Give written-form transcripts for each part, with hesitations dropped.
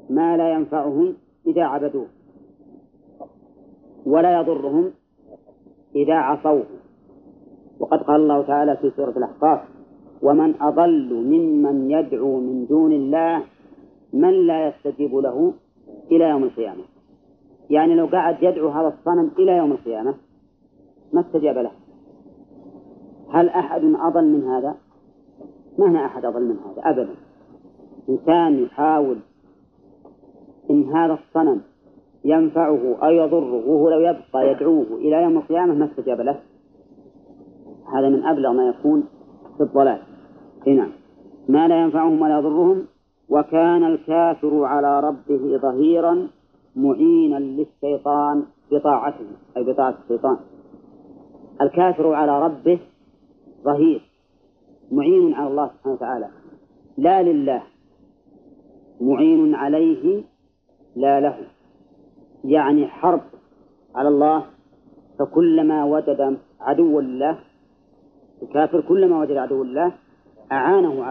ما لا ينفعهم إذا عبدوه ولا يضرهم إذا عصوه. وقد قال الله تعالى في سورة الأحقاف: ومن أضل ممن يدعو من دون الله من لا يستجيب له إلى يوم القيامة. يعني لو قاعد يدعو هذا الصنم إلى يوم القيامة ما استجاب له. هل أحد أضل من هذا؟ ما هنا أحد أضل من هذا أبدا. إنسان يحاول إن هذا الصنم ينفعه أو يضره وهو لو يبقى يدعوه إلى يوم القيامة ما استجاب له، هذا من أبلغ ما يكون في الضلال. نعم، ما لا ينفعهم ولا يضرهم. وكان الكافر على ربه ظهيرا معينا للشيطان بطاعته، أي بطاعة الشيطان. الكافر على ربه ظهير معين على الله سبحانه وتعالى، لا لله، معين عليه لا له. يعني حرب على الله، فكلما وجد عدو الله الكافر كلما وجد عدو الله أعانه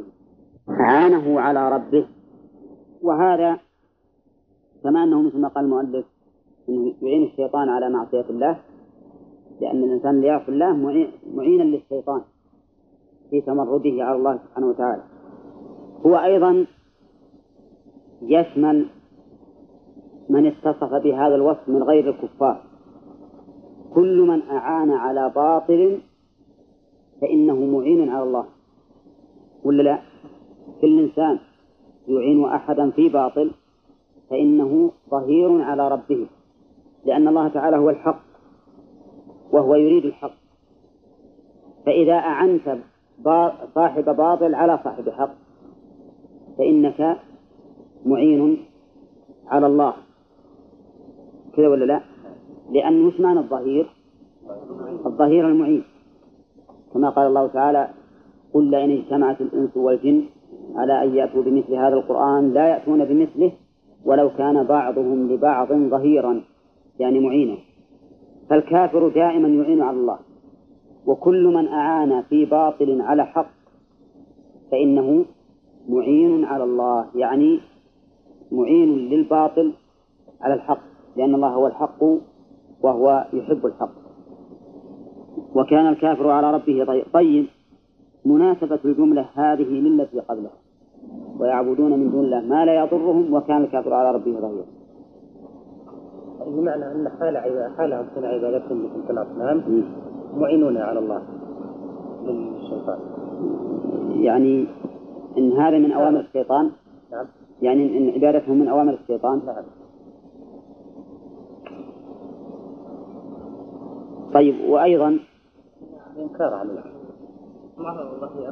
على ربه. وهذا كما أنه مثل ما قال المؤلف إنه يعين الشيطان على معصية الله، لأن الإنسان ليعصي الله معينا للشيطان في تمرده على الله سبحانه وتعالى. هو أيضا يشمل من اتصف بهذا الوصف من غير الكفار. كل من أعان على باطل فإنه معين على الله، ولا لا؟ كل إنسان يعين أحدا في باطل فإنه ظهير على ربه، لأن الله تعالى هو الحق وهو يريد الحق. فإذا أعنت صاحب باطل على صاحب حق فإنك معين على الله، كذا ولا لا؟ لأن وش معنى الظهير؟ الظهير المعين، كما قال الله تعالى: قل لئن اجتمعت الإنس والجن على أن يأتوا بمثل هذا القرآن لا يأتون بمثله ولو كان بعضهم لبعض ظهيرا، يعني معينا. فالكافر دائما يعين على الله، وكل من أعان في باطل على حق فإنه معين على الله، يعني معين للباطل على الحق، لأن الله هو الحق وهو يحب الحق. وكان الكافر على ربه طيب، مناسبة الجملة هذه للتي قبلها: ويعبدون من دون الله ما لا يضرهم وكان الكافر على ربه ظهيرا. بمعنى أن حالهم من عبادتهم مثل الأصنام معينون على الله للشيطان، يعني إن هذا من أوامر الشيطان. نعم. يعني إن عبادتهم من أوامر الشيطان. نعم. طيب، وأيضا إنكار عليه ما هو الظهير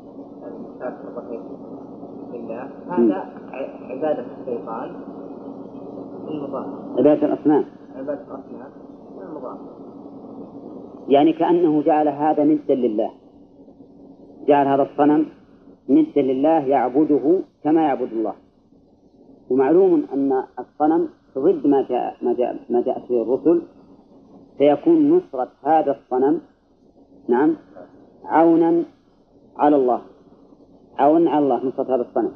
لله، هذا عبادة الشيطان المضاهر، عبادة الأصنام المضاهر. يعني كأنه جعل هذا ندا لله، جعل هذا الصنم ندا لله يعبده كما يعبد الله. ومعلوم أن الصنم ضد ما جاءت به الرسل، فيكون نصرة هذا الصنم نعم عونا على الله، نصرة هذا الصنم.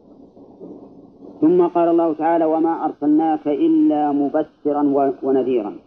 ثم قال الله تعالى: وما أرسلناك إلا مبشرا ونذيرا.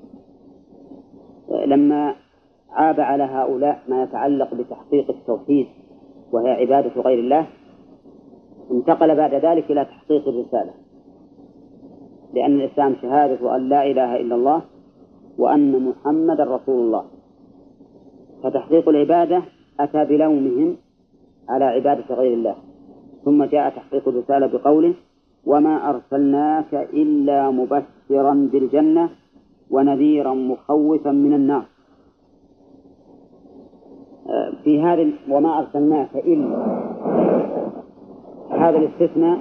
لما عاب على هؤلاء ما يتعلق بتحقيق التوحيد وهي عبادة غير الله، انتقل بعد ذلك إلى تحقيق الرسالة، لأن الإسلام شهادة أن لا إله إلا الله وأن محمد رسول الله. فتحقيق العبادة أتى بلومهم على عبادة غير الله، ثم جاء تحقيق الرسالة بقوله: وما أرسلناك إلا مبشرا بالجنة ونذيرا مخوفا من النار. في هذا وما أرسلناك إلا، هذا الاستثناء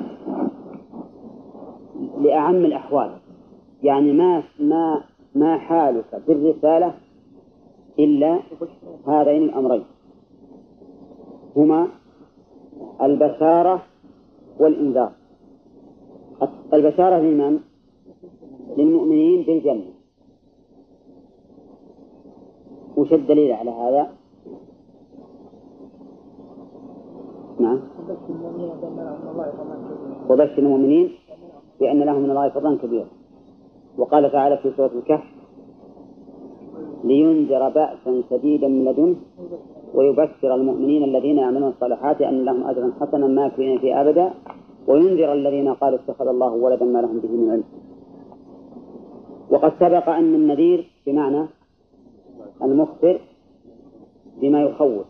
لأعم الأحوال، يعني ما حالك بالرسالة إلا هذين الأمرين، هما البشارة والإنذار. البشارة لمن؟ للمؤمنين بالجنة. وش الدليل على هذا؟ نعم. وبشر المؤمنين بأن لهم من الله فضلا كبيرا. وقال تعالى في سورة الكهف لينذر بأسا شديدا من لدنه ويبشر المؤمنين الذين يعملون الصالحات أن لهم أجرا حسنا ماكثين فيه أبدا وينذر الذين قالوا اتخذ الله ولدا ما لهم به من علم. وقد سبق أن النذير بمعنى المخبر بما يخوف.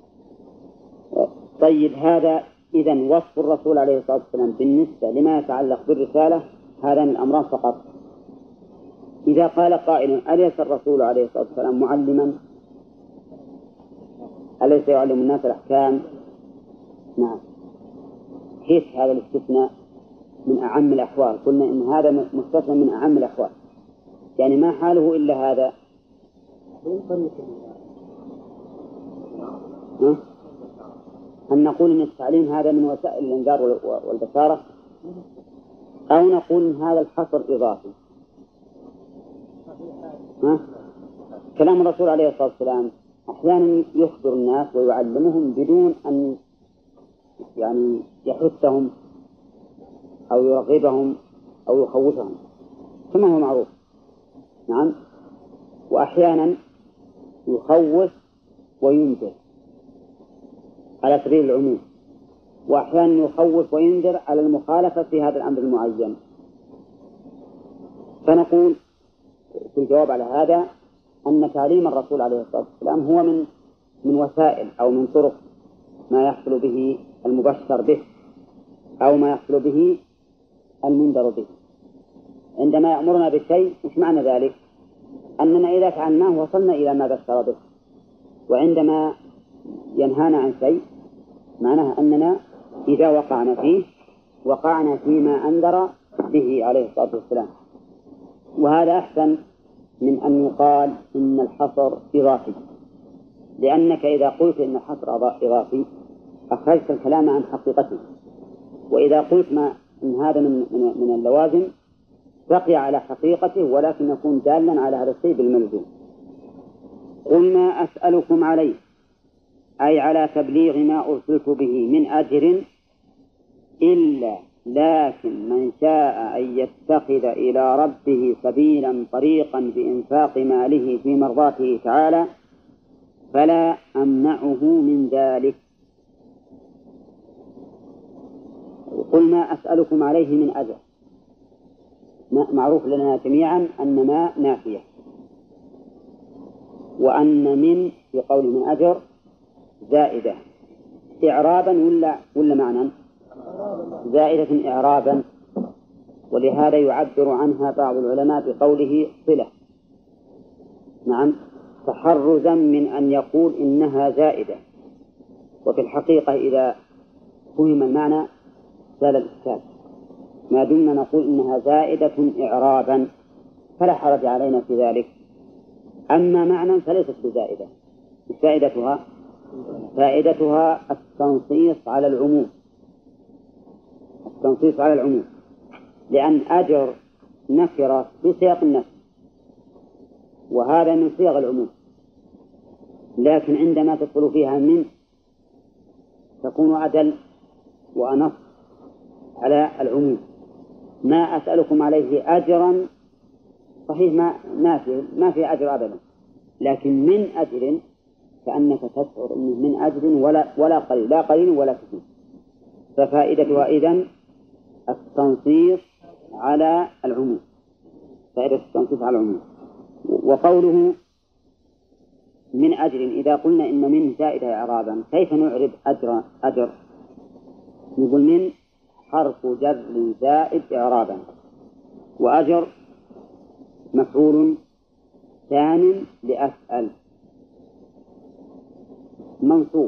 طيب هذا إذن وصف الرسول عليه الصلاة والسلام بالنسبة لما يتعلق بالرسالة هذان الأمران فقط. إذا قال قائل أليس الرسول عليه الصلاة والسلام معلما؟ أليس يعلم الناس الأحكام؟ نعم. كيف هذا الاستثناء من أعم الأحوال؟ قلنا إن هذا مستثنى من أعم الأحوال، يعني ما حاله إلا هذا. هل نقول إن التعليم هذا من وسائل الإنذار والبشارة، أو نقول إن هذا الحصر إضافي؟ كلام الرسول عليه الصلاة والسلام أحيانا يخبر الناس ويعلمهم بدون أن يعني يحثهم أو يرغبهم أو يخوفهم كما هو معروف. نعم. وأحيانا يخوف وينذر على سبيل العموم، وأحيانا يخوف وينذر على المخالفة في هذا الأمر المعين. فنقول في الجواب على هذا أن تعليم الرسول عليه الصلاة والسلام هو من وسائل أو من طرق ما يحصل به المبشر به أو ما يحصل به المنذر به. عندما يأمرنا بشيء مش معنى ذلك أننا إذا فعلناه وصلنا إلى ما بشر به، وعندما ينهانا عن شيء معناه أننا إذا وقعنا فيه وقعنا فيما أنذر به عليه الصلاة والسلام. وهذا أحسن من أن يقال إن الحصر إضافي، لأنك إذا قلت إن الحصر إضافي أخرجت الكلام عن حقيقته، وإذا قلت ما إن هذا من اللوازم بقي على حقيقته ولكن يكون دالا على هذا الشيء بالملزوم. قل ما أسألكم عليه أي على تبليغ ما أرسلت به من أجر إلا لكن من شاء أن يتخذ إلى ربه سبيلا طريقا بإنفاق ماله في مرضاته تعالى فلا أمنعه من ذلك. قل ما أسألكم عليه من أجر، معروف لنا جميعا أن ما نافية، وأن من في قول من أجر زائدة إعرابا ولا معنى؟ زائدة إعرابا، ولهذا يعبر عنها بعض العلماء بقوله صلة. نعم، تحرزا من أن يقول إنها زائدة، وفي الحقيقة إذا فهم المعنى زال الإشكال، ما دمنا نقول إنها زائدة إعرابا فلا حرج علينا في ذلك. أما معنى فليست بزائدة. فائدتها التنصيص على العموم، التنصيص على العموم، لأن أجر نكرة بسياق النفي وهذا من صيغ العموم، لكن عندما تدخل فيها من تكون أدل وأنص على العموم. ما أسألكم عليه أجرا صحيح ما في أجر أبدا، لكن من أجر كأنك تشعر أنه من أجر ولا قليل، لا قليل ولا كثير. ففائدتها إذن التنصيص على العموم، فائدة التنصيص على العموم. وقوله من أجر، إذا قلنا إن من زائدة إعرابا كيف نعرب أجر؟ نقول من حرف جر زائد إعرابا، وأجر مفعول ثان لأسأل منصوب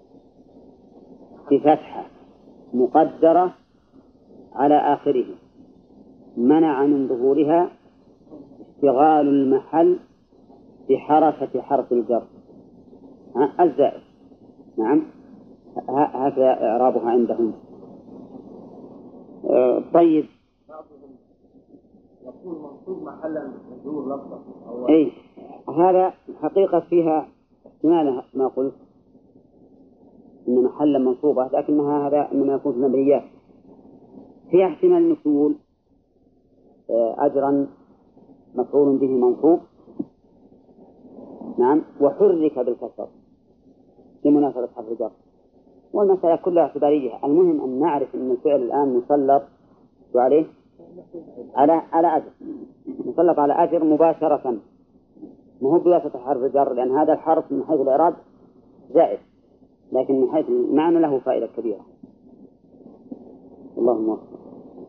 بفتحة مقدرة على آخره منع من ظهورها اشتغال المحل بحركة حرف الجر الزائد. نعم، هذا إعرابها عندهم. طيب، يكون منصوب محلا من ظهور لفظة. أي هذا حقيقة فيها احتمال ما قلت، إن محلا منصوبة، لكنها هذا إنما يكون في المبنيات. فيها احتمال أن تقول أجرا مفعول به منصوب، نعم، وحرك بالكسر لمناسبة حرف الجر، والمسألة كلها اعتبارية. المهم أن نعرف أن الفعل الآن مسلط عليه على أجر، مسلط على أجر مباشرة، ما هو بواسطة حرف الجر، لأن هذا الحرف من حيث الإعراب زائد، لكن من حيث المعنى له فائدة كبيرة. اللهم وفق.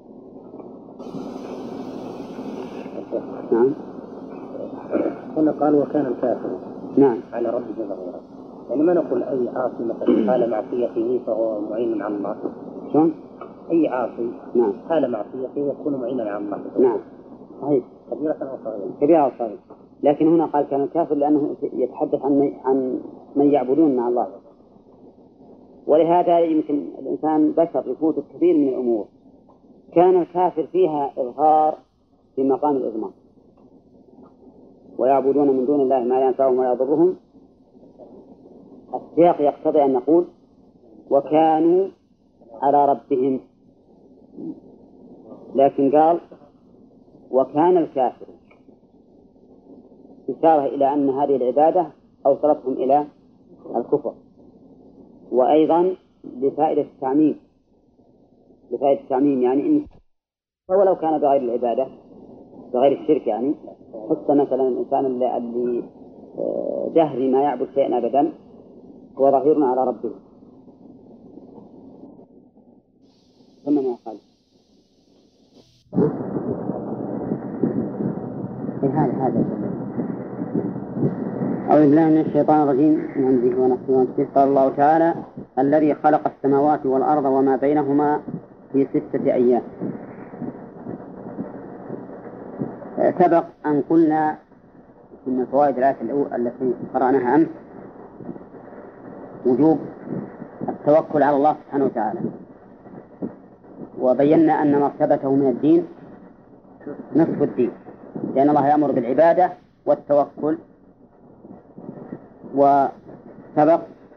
نعم. هنا قال وكان الكافر نعم على ربه ظهيرا، يعني ما نقول أي عاصي مثلا حال معصيته فهو معين على الله. شلون؟ أي عاصي نعم حال معصيته يكون معينا على الله. نعم صحيح، كبيرة أو صغيرة؟ كبيرة أو صغيرة، لكن هنا قال كان الكافر لأنه يتحدث عن من يعبدون مع الله، ولهذا يمكن الإنسان بشر يفوت كثير من الأمور. كان الكافر فيها إظهار في مقام الإضمار، ويعبدون من دون الله ما لا ينفعهم ولا يضرهم. السياق يقتضي أن نقول وكانوا على ربهم، لكن قال وكان الكافر، إشارة إلى أن هذه العبادة أوصلتهم إلى الكفر، وأيضا لفائدة التعميم، يعني إن ولو كان بغير العبادة بغير الشرك، يعني حتى مثلا الإنسان اللي جهري ما يعبد شيئا أبدا هو ظهير على ربه. ثم ما قال هذا أعوذ بالله من الشيطان الرجيم من همزه ونفسه ونفسه. قال الله تعالى الذي خلق السماوات والأرض وما بينهما في 6 أيام. سبق أن قلنا من فوائد الآية التي قرأناها أمس وجوب التوكل على الله سبحانه وتعالى، وبينا أن مرتبته من الدين نصف الدين، لأن الله يأمر بالعبادة والتوكل. وسبق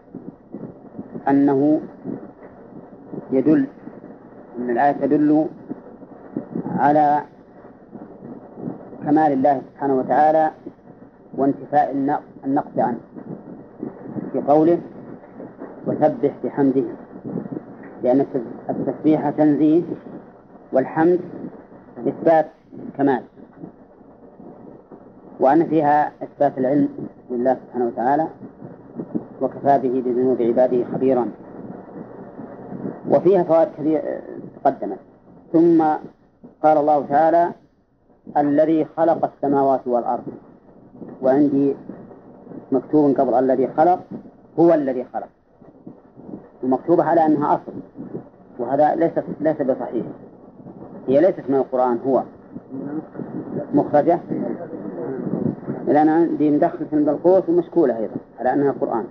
أنه يدل أن الآية تدل على كمال الله سبحانه وتعالى وانتفاء النقص عنه في قوله وسبح بحمده، لأن التسبيح تنزيه والحمد إثبات كمال، وأن فيها إثبات العلم لله سبحانه وتعالى وكفى به بذنوب عباده خبيرا. وفيها فوائد كثيرة تقدمت. ثم قال الله تعالى الذي خلق السماوات والأرض، وعندي مكتوب قبل الذي خلق هو الذي خلق، ومكتوبة على أنها أصل، وهذا ليس بصحيح، هي ليست من القرآن، هو مخرجة، لأن عندي مدخل في القوس ومشكولة أيضا على أنها قرآن.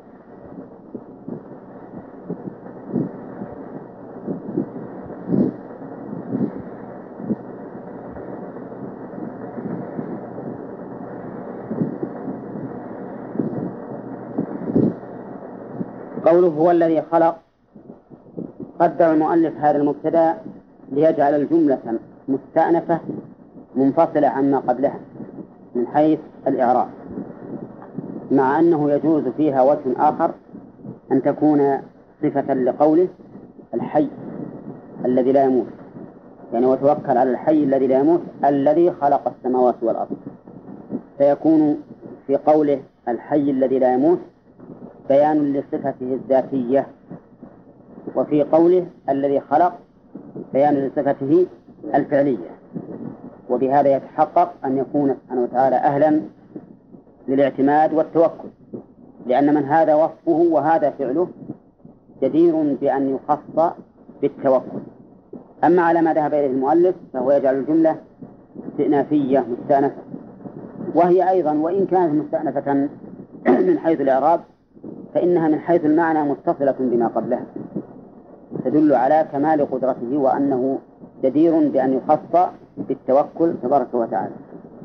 قوله هو الذي خلق، قدر المؤلف هذا المبتدأ ليجعل الجملة مستأنفة منفصلة عما قبلها من حيث الإعراب، مع أنه يجوز فيها وجه آخر أن تكون صفة لقوله الحي الذي لا يموت، يعني وتوكل على الحي الذي لا يموت الذي خلق السماوات والأرض، فيكون في قوله الحي الذي لا يموت بيان لصفته الذاتية، وفي قوله الذي خلق بيان لصفته الفعلية. وبهذا يتحقق أن يكون سبحانه وتعالى أهلا للاعتماد والتوكل، لأن من هذا وصفه وهذا فعله جدير بأن يخص بالتوكل. أما على ما ذهب إليه المؤلف فهو يجعل الجملة استئنافية مستأنفة، وهي أيضا وإن كانت مستأنفة من حيث الإعراب فإنها من حيث المعنى متصلة بما قبلها، تدل على كمال قدرته وأنه جدير بأن يخص بالتوكل تبارك وتعالى.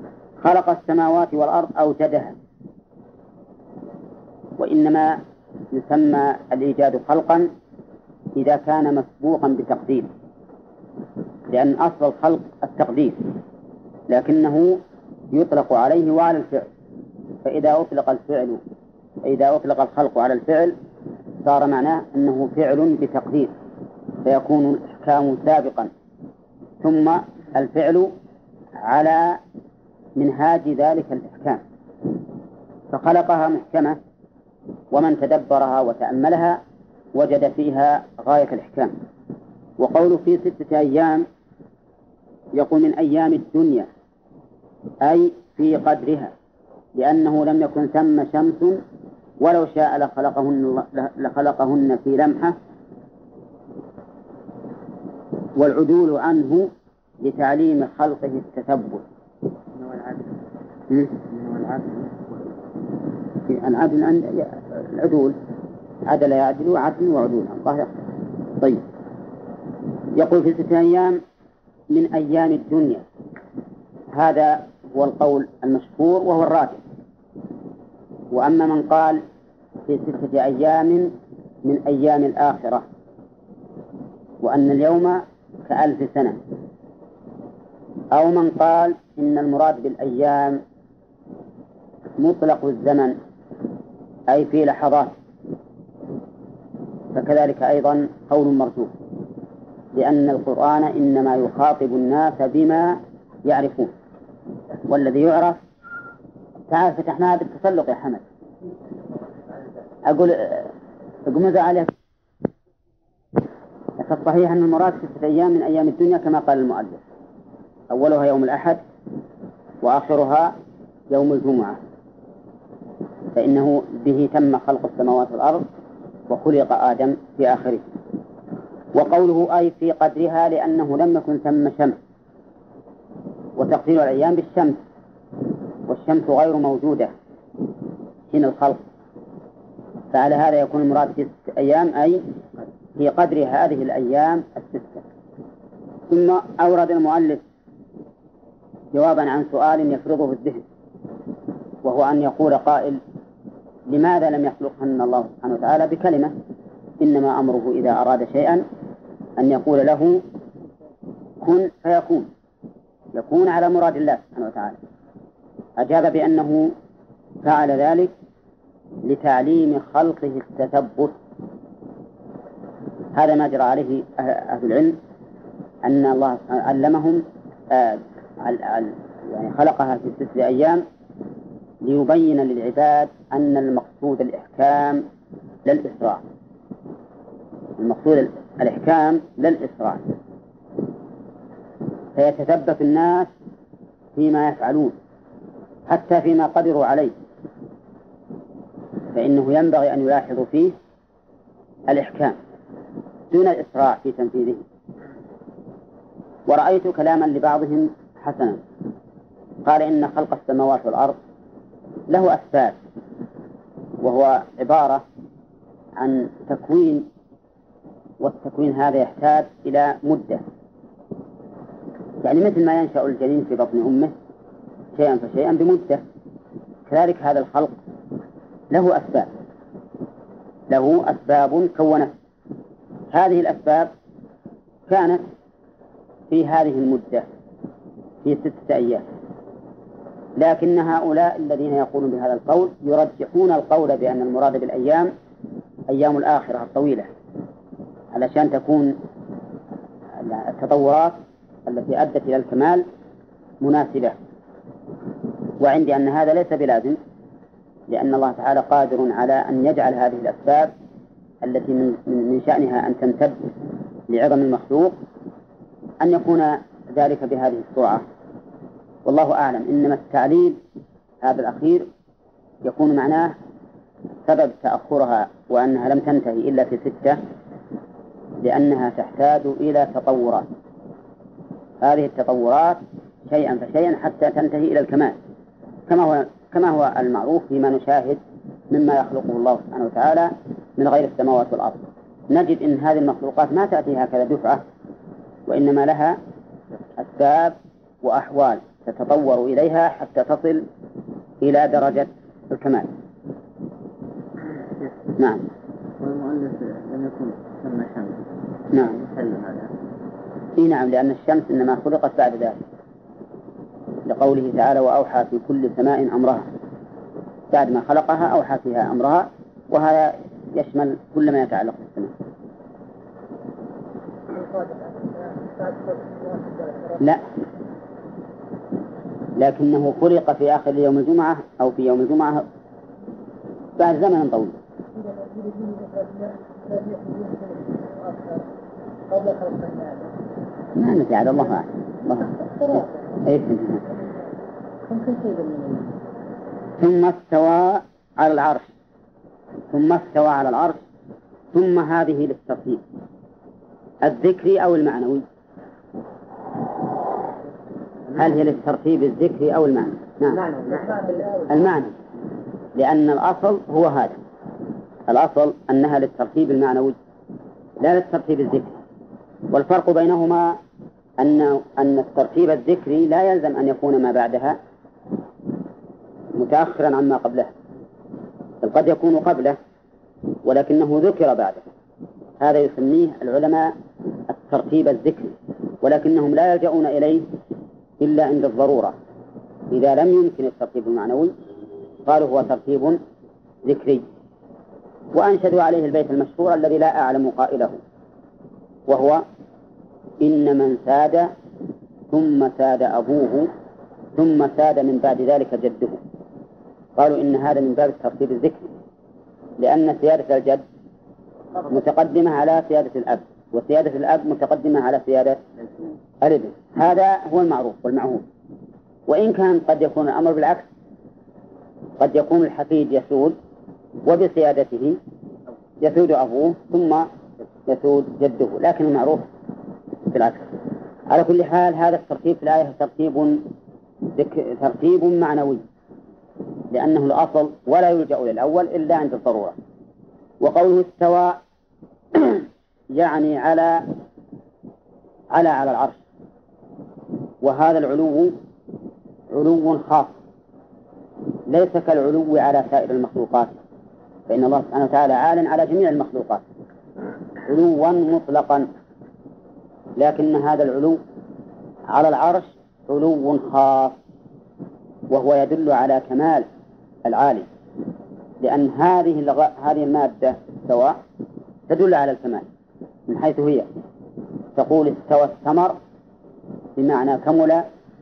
خلق السماوات والأرض أوجدها، وإنما يسمى الإيجاد خلقا إذا كان مسبوقا بتقدير، لأن أصل الخلق التقدير، لكنه يطلق عليه وعلى الفعل. فإذا أطلق الخلق على الفعل صار معناه أنه فعل بتقدير، فيكون الإحكام سابقا ثم الفعل على منهاج ذلك الإحكام، فخلقها محكمة، ومن تدبرها وتأملها وجد فيها غاية الإحكام. وقوله في 6 أيام يقول من أيام الدنيا، أي في قدرها، لأنه لم يكن ثم شمس ولو شاء لخلقهن في لمحة، والعدول عنه لتعليم خلقه التثبت. العدل عند العدول، عدل يعدل عدل وعدول الله. طيب، يقول في 6 أيام من أيام الدنيا، هذا هو القول المشهور وهو الراجح. وأما من قال في 6 أيام من أيام الآخرة، وأن اليوم ك1000 سنة، أو من قال إن المراد بالأيام مطلق الزمن أي في لحظات، فكذلك أيضا قول مرجوح، لأن القرآن إنما يخاطب الناس بما يعرفون، والذي يعرف. تعال فتحناها بالتسلق يا حمد. أقول ماذا عليك؟ فالصحيح أن المراد 6 أيام من أيام الدنيا كما قال المؤلف، أولها يوم الأحد وآخرها يوم الجمعة، فإنه به تم خلق السماوات والأرض وخلق آدم في آخره. وقوله أي في قدرها لأنه لم يكن ثم شمس، وتقدير الأيام بالشمس، والشمس غير موجودة حين الخلق، فعلى هذا يكون المراد في 6 أيام أي في قدر هذه الأيام 6. ثم أورد المؤلف جوابا عن سؤال يفرضه الذهن، وهو أن يقول قائل: لماذا لم يخلقهن الله سبحانه وتعالى بكلمة؟ إنما أمره إذا أراد شيئا أن يقول له كن فيكون، يكون على مراد الله سبحانه وتعالى. أجاب بأنه فعل ذلك لتعليم خلقه التثبت. هذا ما جرى عليه أهل العلم، أن الله علمهم يعني خلقها في 6 أيام ليبين للعباد أن المقصود الإحكام لا الإسراع، المقصود الإحكام لا الإسراع، فيتثبت الناس فيما يفعلون حتى فيما قدروا عليه، فإنه ينبغي أن يلاحظوا فيه الإحكام دون الإسراع في تنفيذه. ورأيت كلاما لبعضهم حسنا، قال إن خلق السماوات والأرض له أسباب، وهو عبارة عن تكوين، والتكوين هذا يحتاج إلى مدة، يعني مثل ما ينشأ الجنين في بطن أمه شيئا فشيئا بمدة، كذلك هذا الخلق له أسباب، له أسباب كونت هذه الأسباب كانت في هذه المدة في 6 أيام. لكن هؤلاء الذين يقولون بهذا القول يرجحون القول بأن المراد بالأيام أيام الآخرة الطويلة، علشان تكون التطورات التي أدت إلى الكمال مناسبة. وعندي أن هذا ليس بلازم، لأن الله تعالى قادر على أن يجعل هذه الأسباب التي من شأنها أن تمتد لعظم المخلوق أن يكون ذلك بهذه السرعة، والله أعلم. إنما التعليل هذا الأخير يكون معناه سبب تأخرها، وأنها لم تنتهي إلا في 6 لأنها تحتاج إلى تطورات، هذه التطورات شيئا فشيئا حتى تنتهي إلى الكمال، كما هو المعروف فيما نشاهد مما يخلقه الله سبحانه وتعالى من غير السماوات والأرض. نجد إن هذه المخلوقات ما تأتي هكذا دفعة، وإنما لها أسباب وأحوال تتطور إليها حتى تصل إلى درجة الكمال. نعم. لم يكن ثم شمس. نعم. محل هذا. إيه نعم، لأن الشمس إنما خلقت بعد ذلك، لقوله تعالى وأوحى في كل سماء أمرها، بعد ما خلقها أوحى فيها أمرها، وهذا يشمل كل ما يتعلق بالسماء. لا، لكنه خلق في آخر يوم الجمعة أو في يوم الجمعة بعد زمن طويل. ما ندري على الله أعلم. ثم استوى على العرش، ثم استوى على العرش، ثم هذه للترتيب الذكري أو المعنوي. هل هي للترتيب الذكري أو المعنى؟ نعم، المعنى، لأن الأصل هو هذا، الأصل أنها للترتيب المعنوي لا للترتيب الذكري. والفرق بينهما أن الترتيب الذكري لا يلزم أن يكون ما بعدها متأخرا عما قبله، بل قد يكون قبله ولكنه ذكر بعده، هذا يسميه العلماء الترتيب الذكري، ولكنهم لا يلجؤون إليه إلا عند الضرورة. إذا لم يمكن الترتيب المعنوي قالوا هو ترتيب ذكري، وأنشدوا عليه البيت المشهور الذي لا أعلم قائله، وهو إن من ساد ثم ساد أبوه ثم ساد من بعد ذلك جده. قالوا إن هذا من باب الترتيب الذكري، لأن سيادة الجد متقدمة على سيادة الأب، وسيادة الأب متقدمة على سيادة الابن. هذا هو المعروف والمعهود. وإن كان قد يكون الأمر بالعكس، قد يكون الحفيد يسود وبسيادته يسود أبوه ثم يسود جده، لكن المعروف بالعكس. على كل حال هذا الترتيب في الآية ترتيب معنوي، لأنه الأصل ولا يلجأ للأول إلا عند الضرورة. وقوله استوى يعني على العرش، وهذا العلو علو خاص ليس كالعلو على سائر المخلوقات، فإن الله سبحانه وتعالى عال على جميع المخلوقات علوا مطلقا، لكن هذا العلو على العرش علو خاص، وهو يدل على كمال العالي، لأن هذه المادة سواء تدل على الكمال من حيث هي. تقول استوى الثمر بمعنى كمل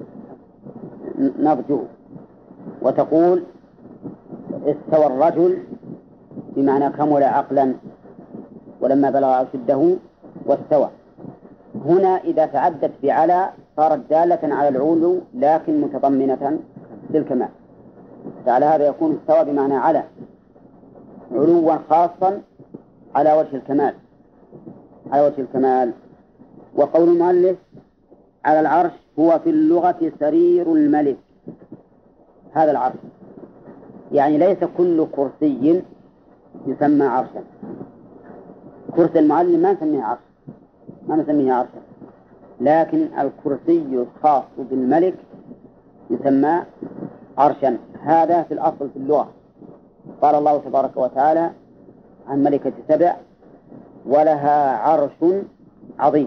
نضجه، وتقول استوى الرجل بمعنى كمل عقلا ولما بلغ أشده واستوى. هنا إذا تعدت بعلى صارت دالة على العلو لكن متضمنة للكمال، فعلى هذا يكون استوى بمعنى على علوا خاصا على وجه الكمال. وقول المؤلف على العرش هو في اللغة سرير الملك، هذا العرش يعني ليس كل كرسي يسمى عرشا. كرسي المعلم ما نسميه عرشا، لكن الكرسي الخاص بالملك يسمى عرشا. هذا في الأصل في اللغة. قال الله تبارك وتعالى عن ملكة سبع ولها عرش عظيم،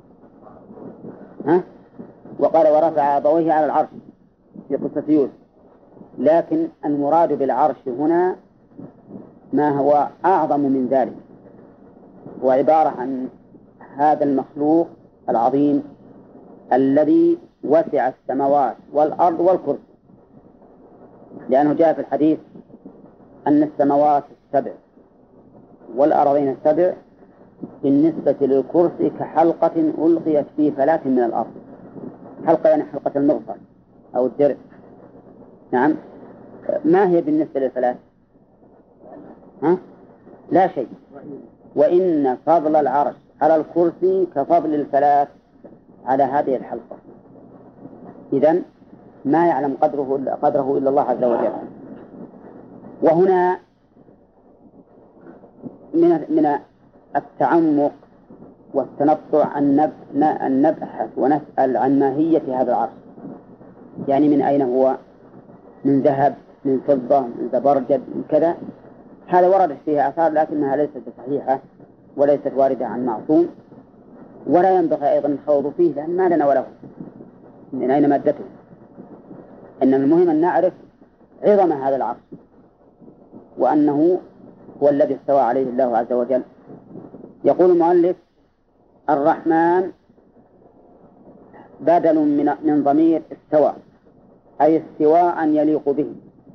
وقال ورفع أبويه على العرش في قصة يوسف. لكن المراد بالعرش هنا ما هو أعظم من ذلك، هو عبارة عن هذا المخلوق العظيم الذي وسع السماوات والأرض والكرسي، لأنه جاء في الحديث أن السماوات السبع والأرضين السبع بالنسبة للكرسي كحلقة ألقيت في فلاة من الأرض. حلقة يعني حلقة المغفر أو الدرع. نعم، ما هي بالنسبة للفلاة؟ لا شيء. وإن فضل العرش على الكرسي كفضل الفلاة على هذه الحلقة. إذن ما يعلم قدره إلا الله عز وجل. وهنا من التعمق والتنطع أن نبحث ونسأل عن ماهية هذا العرش، يعني من أين هو، من ذهب، من فضة، من زبرجد، من كذا، هذا وردت فيها آثار لكنها ليست صحيحة وليست واردة عن معصوم، ولا ينبغي أيضا الخوض فيه لأن ما لنا وله من أين مادته. إنما المهم أن نعرف عظم هذا العرش وأنه هو الذي استوى عليه الله عز وجل. يقول المؤلف: الرحمن بدل من ضمير استوى، أي استواء يليق به.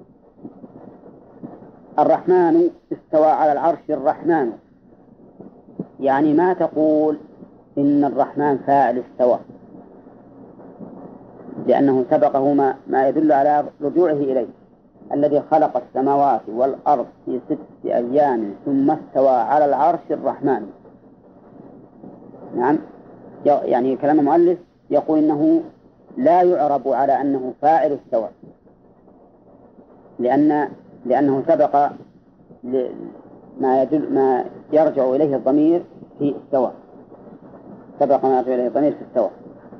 الرحمن استوى على العرش. الرحمن يعني ما تقول إن الرحمن فاعل استوى، لأنه سبقه ما يدل على رجوعه إليه، الذي خلق السماوات والأرض في 6 أيام ثم استوى على العرش. الرحمن نعم، يعني كلام المؤلف يقول إنه لا يعرب على أنه فاعل استوى، لأنه سبق ما يرجع إليه الضمير في استوى، سبق ما يرجع إليه الضمير في استوى.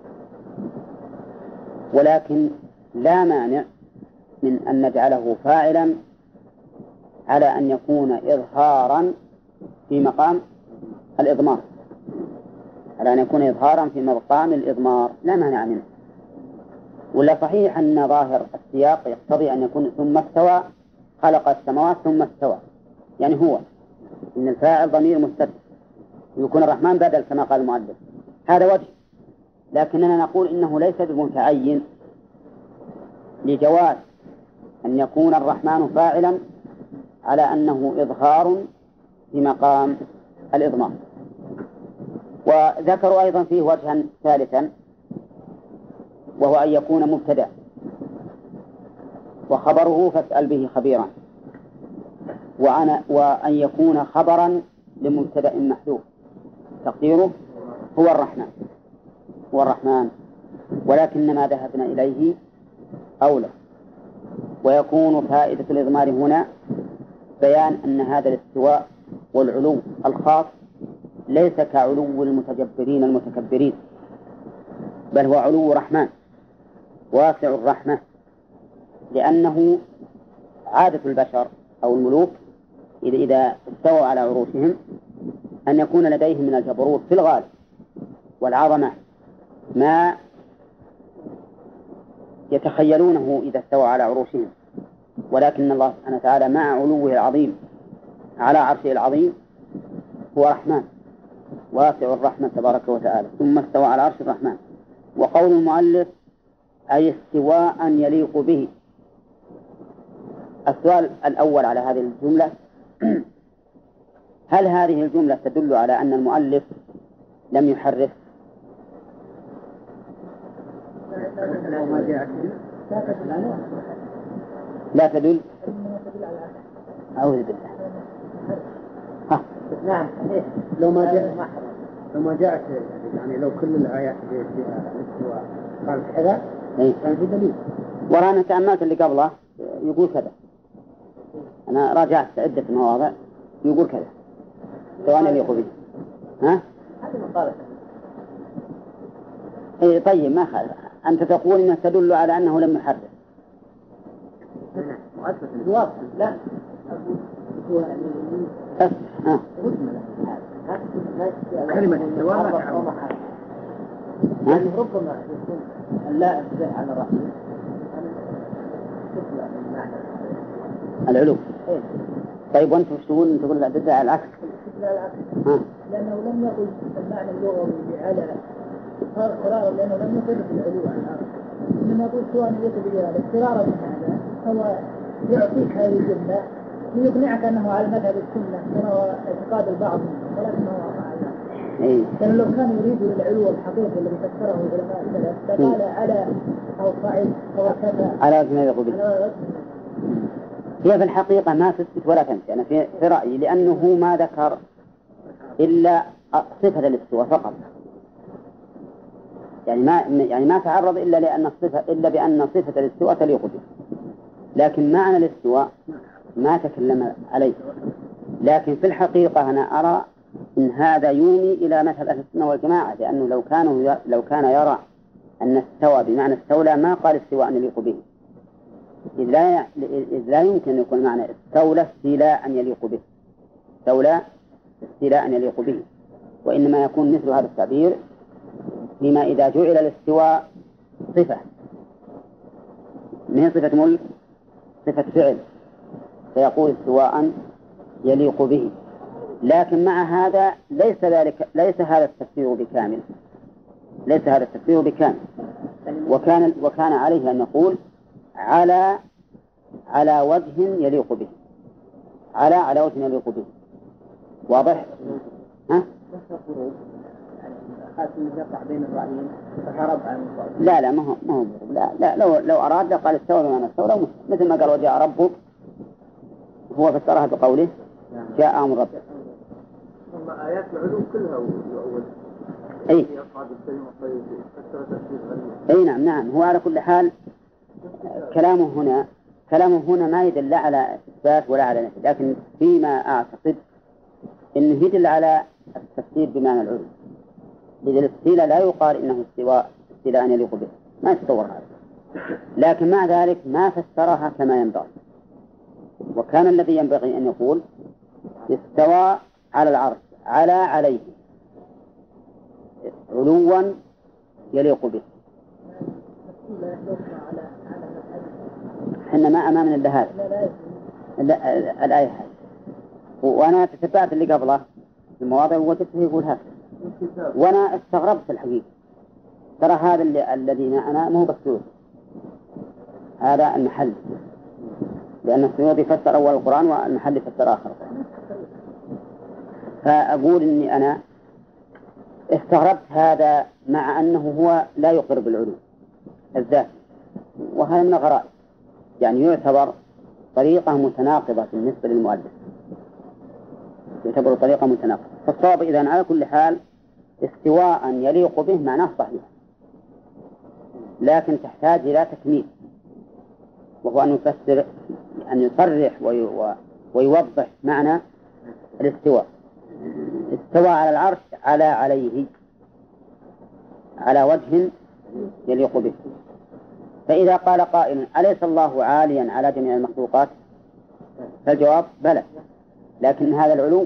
ولكن لا مانع من أن نجعله فاعلا على أن يكون إظهارا في مقام الإضمار، على أن يكون إظهارا في مقام الإضمار، لا مانع منه. ولا صحيح أن ظاهر السياق يقتضي أن يكون ثم استوى، خلق السماوات ثم استوى، يعني هو إن الفاعل ضمير مستتر ويكون الرحمن بدل كما قال المؤلف، هذا وجه. لكننا نقول إنه ليس بمتعين لجواز أن يكون الرحمن فاعلا على أنه إظهار في مقام الإضمار. وذكروا أيضا فيه وجها ثالثا، وهو أن يكون مبتدأ وخبره فاسأل به خبيرا، وأن يكون خبرا لمبتدأ محذوف تقديره هو الرحمن، هو الرحمن، ولكن ما ذهبنا إليه أولى. ويكون فائدة الإضمار هنا بيان أن هذا الاستواء والعلو الخاص ليس كعلو المتجبرين المتكبرين، بل هو علو رحمن واسع الرحمة، لأنه عادة البشر أو الملوك إذا استووا على عروشهم أن يكون لديهم من الجبروت في الغالب والعظمة ما يتخيلونه إذا استوى على عروشهم، ولكن الله سبحانه وتعالى مع علوه العظيم على عرشه العظيم هو رحمن واسع الرحمة تبارك وتعالى، ثم استوى على عرش الرحمن. وقول المؤلف أي استواء يليق به. السؤال الأول على هذه الجملة: هل هذه الجملة تدل على أن المؤلف لم يحرف؟ لا تدل. أعوذ بالله. نعم صحيح. لو ما جاءت يعني لو كل الآيات فيها الاستواء قال كذا كان في دليل. ورانا تأملت اللي قبله يقول كذا، أنا راجعت عدة مواضع يقول كذا سواء يليق به. ها؟ هذه مقالة. إيه طيب ما خالف، أنت تقول إنه تدل على أنه لم يحرف. واضح. لا بس كلمة استواء ربما يكون لا أشبه على رأسه العلو. طيب وأنت وش تقول؟ أنت تقول تدل على العكس. لأنه لم يقل المعنى اللغوي على صار قرارا، لأنه لم يقل في العلو على الأرض، إنما يقول سواء يقل بهذا اضطرارا من هذا، هو يعطيك هذه الجملة ليقنعك أنه على مذهب السنة كما هو اعتقاد البعض منهم، ولكنه وقع على لأنه لو كان يريد للعلو الحقيقي الذي فسره علماء السلف فقال على أو صعيد أو كذا على ما يقول به. هي في الحقيقة ما تثبت ولا تنفي، أنا في رأيي، لأنه ما ذكر إلا صفة الاستواء فقط، يعني ما تعرض إلا بأن صفة الاستواء تليق به، لكن معنى الاستواء ما تكلم عليه. لكن في الحقيقة أنا أرى إن هذا يومي إلى مثل أهل السنة والجماعة، لأنه لو كان يرى أن استوى بمعنى استولى ما قال استواء يليق به، إذ لا يمكن أن يكون معنى استولى استيلاء يليق به، استولى استيلاء يليق به، وإنما يكون مثل هذا التعبير فيما إذا جعل الاستواء صفة من صفة ملك، صفة فعل، فيقول استواء يليق به. لكن مع هذا ليس هذا التفسير بكامل، ليس هذا التفسير بكامل، وكان عليه أن نقول على وجه يليق به، على وجه يليق به. واضح؟ ها؟ بين الرأيين فهرب عن لا ما هو لا لو أراد لقال استوى بمعنى استولى، مثل ما قال وجاء ربك، هو فسرها بقوله جاء أمر ربك. أما آيات العلوم كلها وأول أي أي نعم هو على كل حال كلامه هنا ما يدل لا على إثبات ولا على نفي، لكن فيما أعتقد إنه يدل على التفسير بمعنى العلوم. إذا الاستيلاء لا يقال إنه استيلاء يليق به، ما يتصور هذا، لكن مع ذلك ما فسرها كما ينبغي. وكان الذي ينبغي أن يقول استوى على العرش عليه علوا يليق به. حنا ما أمامنا إلا هذا الآية هذه، وأنا تتبعت اللي قبله في المواضع وجدته يقول هذا، وأنا استغربت الحقيقة. ترى هذا الذي معنا مو بالسيوطي، هذا المحل، لأن السيوطي فسر أول القرآن والمحل فسر آخر. فأقول إني أنا استغربت هذا مع أنه هو لا يقر بالعلو الذات، وهذا من الغرائب، يعني يعتبر طريقة متناقضة بالنسبة للمؤلف، يعتبر طريقة متناقضة. فالصواب إذن على كل حال استواء يليق به معناه صحيح، لكن تحتاج إلى تكميل، وهو أن يصرح ويوضح معنى الاستواء. استوى على العرش عليه على وجه يليق به. فإذا قال قائل أليس الله عاليا على جميع المخلوقات؟ فالجواب بلى، لكن هذا العلو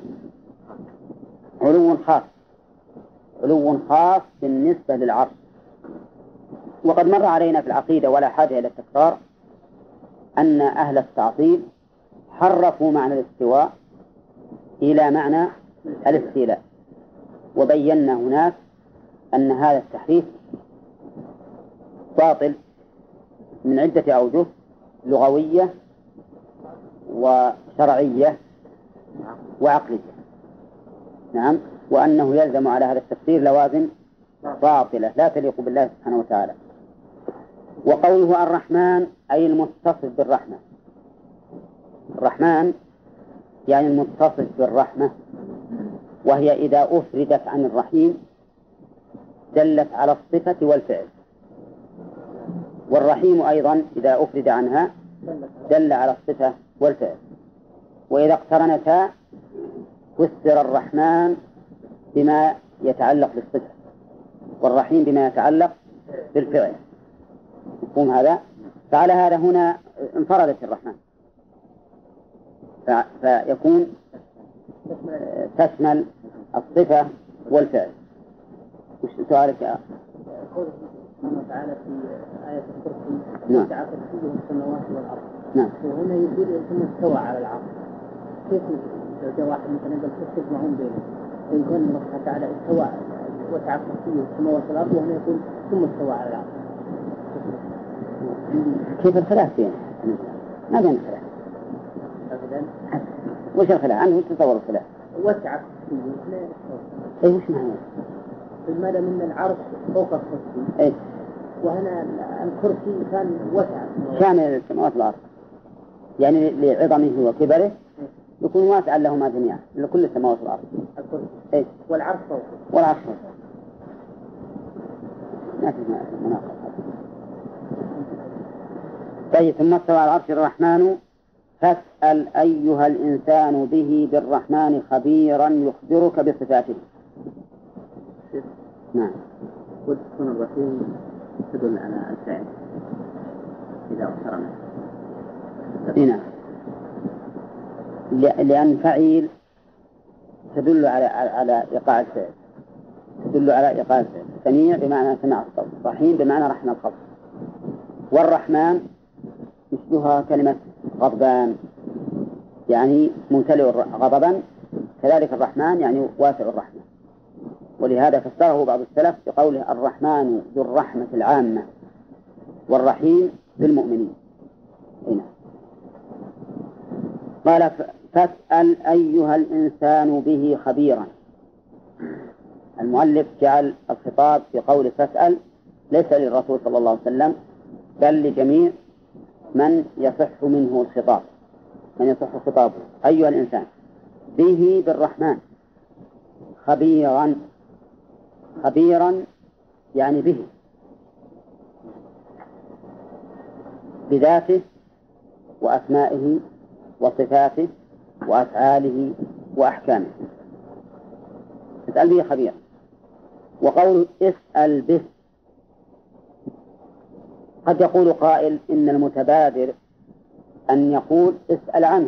علو خاص بالنسبة للعرش. وقد مر علينا في العقيدة ولا حاجة إلى التكرار أن أهل التعطيل حرفوا معنى الاستواء إلى معنى الاستيلاء، وبينا هناك أن هذا التحريف باطل من عدة أوجه لغوية وشرعية وعقلية. نعم، وأنه يلزم على هذا التفسير لوازم باطلة لا تليق بالله سبحانه وتعالى. وقوله الرحمن أي المتصف بالرحمة، الرحمن يعني المتصف بالرحمة، وهي إذا أفردت عن الرحيم دلت على الصفة والفعل، والرحيم أيضا إذا أفرد عنها دل على الصفة والفعل. وإذا اقترنتا فسر الرحمن بما يتعلق بالصفة والرحيم بما يتعلق بالفعل. مفهوم هذا؟ فعلى هذا هنا انفردت الرحمن، فيكون تشمل الصفة والفعل. وش سؤالك يا قوله سبحانه وتعالى في آية الكرسي وسع كرسيه السماوات والأرض. نعم. وهنا يقول ثم استوى على العرش. كيف لو جاء واحد مثلا قال كيف تجمعون بينهم؟ يقول الله سبحانه وتعالى استوى وسع كرسيه السماوات والأرض، وهنا يقول ثم استوى على العرش. كيف الخلاف فيه؟ ما بين الخلاف. وش الخلاف؟ عنه وش تصور الخلاف؟ وسع كرسيه. أي وش معناه؟ المدى من العرش فوق الكرسي. أي. وهنا الكرسي كان وسع شامل السماوات والأرض، يعني لعظمه وكبره يكون واسعا لهما جميعا لكل السماوات والأرض. الكرسي. أي. والعرش فوق. والعرش فوق. ما في مناقضة. طيب، ثم استوى على العرش الرحمن فاسأل أيها الإنسان به بالرحمن خبيرا يخبرك بصفاته. نعم. وتكون الرحيم تدل على الفعل إذا اقترنت. هنا لأن فعيل تدل على إيقاع الفعل، تدل على إيقاع الفعل. سميع بمعنى سمع الصوت، رحيم بمعنى رحم الخلق. والرحمن مثلها كلمة غضبان، يعني ممتلئ غضبا، كذلك الرحمن يعني واسع الرحمة. ولهذا فسره بعض السلف بقوله الرحمن ذو الرحمة العامة والرحيم بالمؤمنين. هنا قال فاسأل أيها الإنسان به خبيرا. المؤلف جعل الخطاب في قول فاسأل ليس للرسول صلى الله عليه وسلم بل لجميع من يصح منه الخطاب، من يصح خطابه. أيها الإنسان به بالرحمن، خبيرا، خبيرا يعني به، بذاته وأسمائه وصفاته وأفعاله وأحكامه. اسأل به خبيرا. وقول اسأل به، قد يقول قائل إن المتبادر أن يقول اسأل عنه،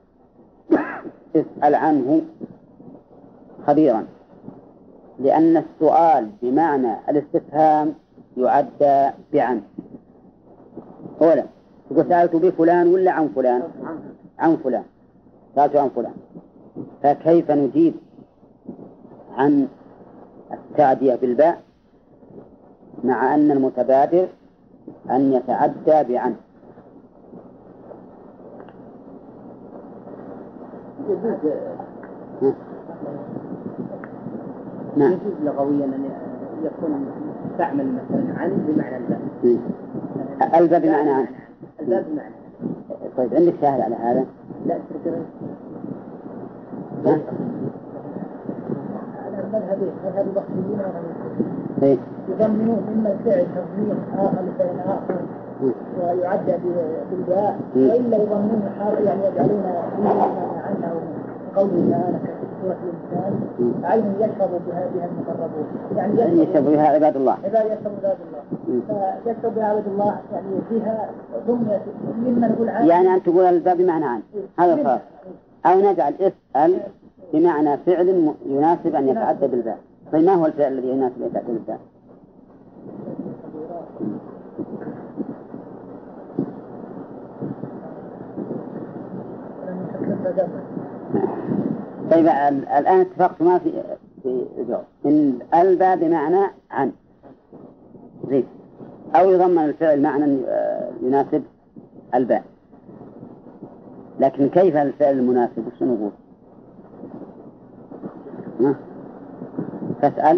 اسأل عنه خبيرا، لأن السؤال بمعنى الاستفهام يعدى بعن. أولا تقول سألت بفلان ولا عن فلان؟ عن فلان، سألت عن فلان. فكيف نجيب عن التعدية بالباء مع أن المتبادر أن يتعدى بعن؟ نعم. يجوز لغويا أن يكون تعمل مثلا عن بمعنى الباء. الباء بمعنى عن. الباء بمعنى. طيب عندك شاهد على هذا؟ لا تذكر. مذهب البصريين يضمنون إما الفعل تضمين آخر لفعل آخر ويعدى بالباء، وإلا يضمنون يعني يجعلون عنه قوله تعالى في سورة الإنسان عين يشرب بها المقربون، يعني يشرب بها عباد الله، يشرب عباد الله، فيشرب بها عباد الله يعني فيها ضمن مما نقول عنه، يعني أن تقول الباء بمعنى عن، هذا صار. أو نجعل اسأل بمعنى فعل يناسب أن يتعدى بالباء. طيب ما هو الفعل الذي يناسب أن يتعدى بالباء؟ طيب الآن اتفقتما في الجواب إن الباء بمعنى عن، زين، أو يضمن الفعل معنى يناسب الباء. لكن كيف الفعل المناسب؟ وش نقول؟ فاسأل.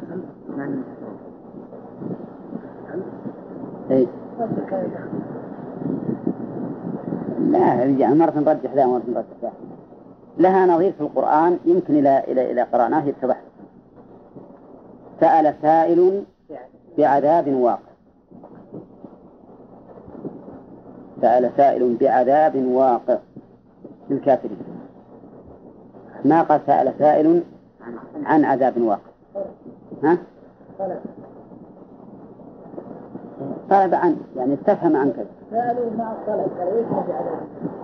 إيه؟ لا يعني مرة نرجح لا مرة نرجح لا، لها نظير في القرآن يمكن إلى قرأناه يتضح. سأل سائل بعذاب واقع، سأل سائل بعذاب واقع للكافرين، ما قال سأل سائل عن عذاب واقع. ها؟ طلب عن يعني استفهم عن كذا. سألوا مع الطلب فليس بعذاب.